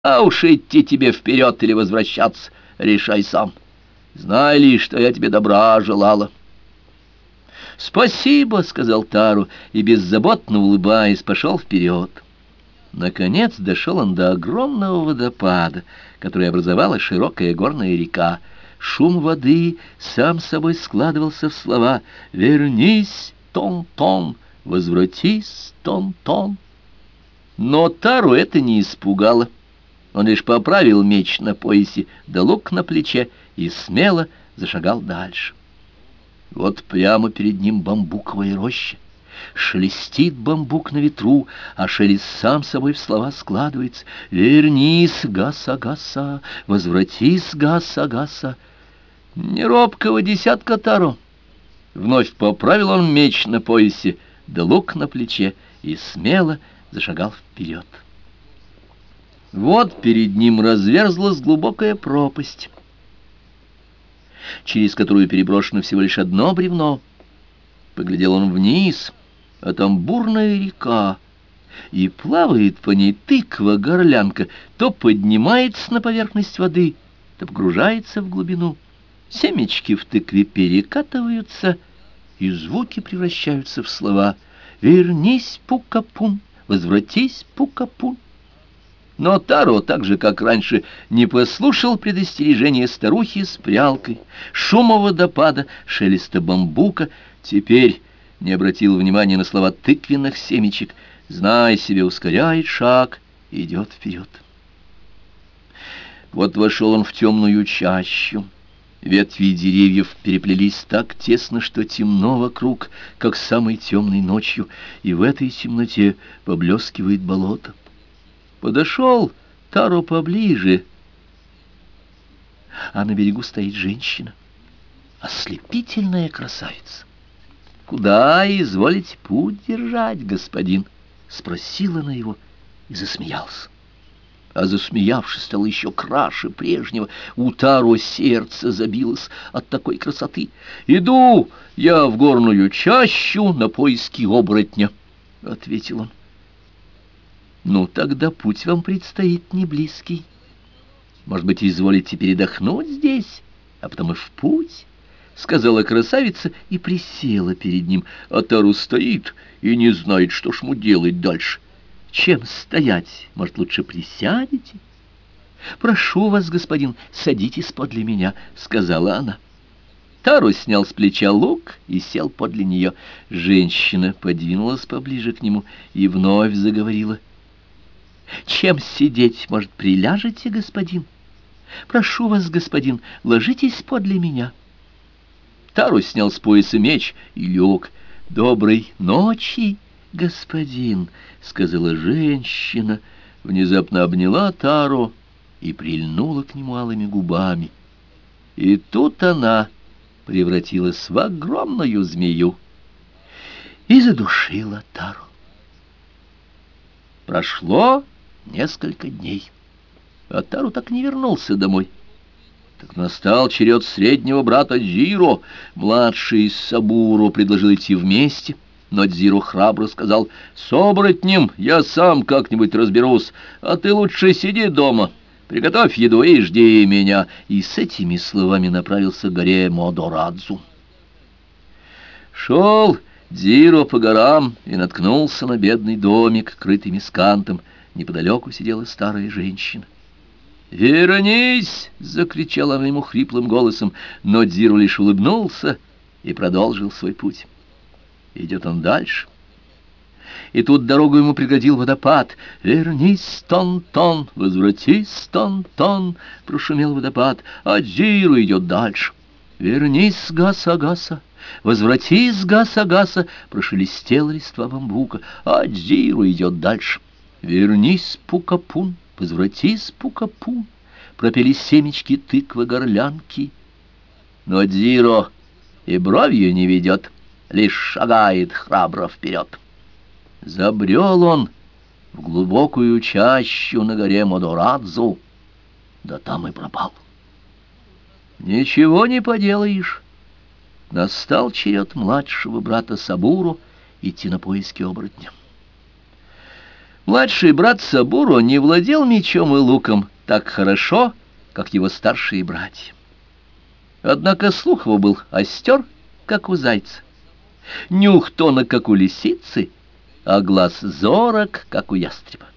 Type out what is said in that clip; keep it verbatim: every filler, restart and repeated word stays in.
А уж идти тебе вперед или возвращаться, решай сам. Знай ли, что я тебе добра желала. «Спасибо», — сказал Тару, и, беззаботно улыбаясь, пошел вперед. Наконец дошел он до огромного водопада, который образовала широкая горная река. Шум воды сам собой складывался в слова «Вернись, Тон-Тон! Возвратись, Тон-Тон!». Но Тару это не испугало. Он лишь поправил меч на поясе, да лук на плече и смело зашагал дальше. Вот прямо перед ним бамбуковая роща. Шелестит бамбук на ветру, а шелест сам собой в слова складывается. «Вернись, Гаса-Гаса, возвратись, Гаса-Гаса». Не робкого десятка Тару. Вновь поправил он меч на поясе, да лук на плече и смело зашагал вперед. Вот перед ним разверзлась глубокая пропасть, через которую переброшено всего лишь одно бревно. Поглядел он вниз, а там бурная река, и плавает по ней тыква-горлянка, то поднимается на поверхность воды, то погружается в глубину. Семечки в тыкве перекатываются, и звуки превращаются в слова «Вернись, Пука-Пун, возвратись, Пука-Пун». Но Таро, так же, как раньше, не послушал предостережения старухи с прялкой, шума водопада, шелеста бамбука, теперь не обратил внимания на слова тыквенных семечек, зная себе, ускоряет шаг и идет вперед. Вот вошел он в темную чащу. Ветви деревьев переплелись так тесно, что темно вокруг, как самой темной ночью, и в этой темноте поблескивает болото. Подошел Таро поближе, а на берегу стоит женщина, ослепительная красавица. «Куда изволите путь держать, господин?» — спросила она его и засмеялся. А засмеявшись, стало еще краше прежнего. У Таро сердце забилось от такой красоты. «Иду я в горную чащу на поиски оборотня», — ответил он. «Ну, тогда путь вам предстоит не близкий. Может быть, изволите передохнуть здесь, а потом и в путь?» — сказала красавица и присела перед ним. А Тару стоит и не знает, что ж ему делать дальше. «Чем стоять? Может, лучше присядете?» «Прошу вас, господин, садитесь подле меня», — сказала она. Тару снял с плеча лук и сел подле нее. Женщина подвинулась поближе к нему и вновь заговорила. «Чем сидеть? Может, приляжете, господин? Прошу вас, господин, ложитесь подле меня». Тару снял с пояса меч и лег. «Доброй ночи, господин», — сказала женщина, внезапно обняла Тару и прильнула к нему алыми губами. И тут она превратилась в огромную змею и задушила Тару. Прошло несколько дней, а Тару так не вернулся домой. Так настал черед среднего брата Дзиро. Младший Сабуру предложил идти вместе, но Дзиро храбро сказал: «С оборотнем я сам как-нибудь разберусь, а ты лучше сиди дома, приготовь еду и жди меня». И с этими словами направился к горе Модорадзу. Шел Дзиро по горам и наткнулся на бедный домик, крытый мискантом. Неподалеку сидела старая женщина. «Вернись!» — закричала она ему хриплым голосом, но Дзиро лишь улыбнулся и продолжил свой путь. Идет он дальше. И тут дорогу ему преградил водопад. «Вернись, Тон-Тон, возвратись, Тон-Тон!» — прошумел водопад, а Дзиро идет дальше. «Вернись, Гаса-Гаса, возвратись, Гаса-Гаса!» — прошелестела листва бамбука, а Дзиро идет дальше. «Вернись, Пука-Пун, возвратись, Пука-Пун!» — пропели семечки тыквы-горлянки. Но Дзиро и бровью не ведет, лишь шагает храбро вперед. Забрел он в глубокую чащу на горе Модорадзу, да там и пропал. Ничего не поделаешь. Настал черед младшего брата Сабуру идти на поиски оборотня. Младший брат Сабуру не владел мечом и луком так хорошо, как его старшие братья. Однако слух его был остер, как у зайца, нюх тонок, как у лисицы, а глаз зорок, как у ястреба.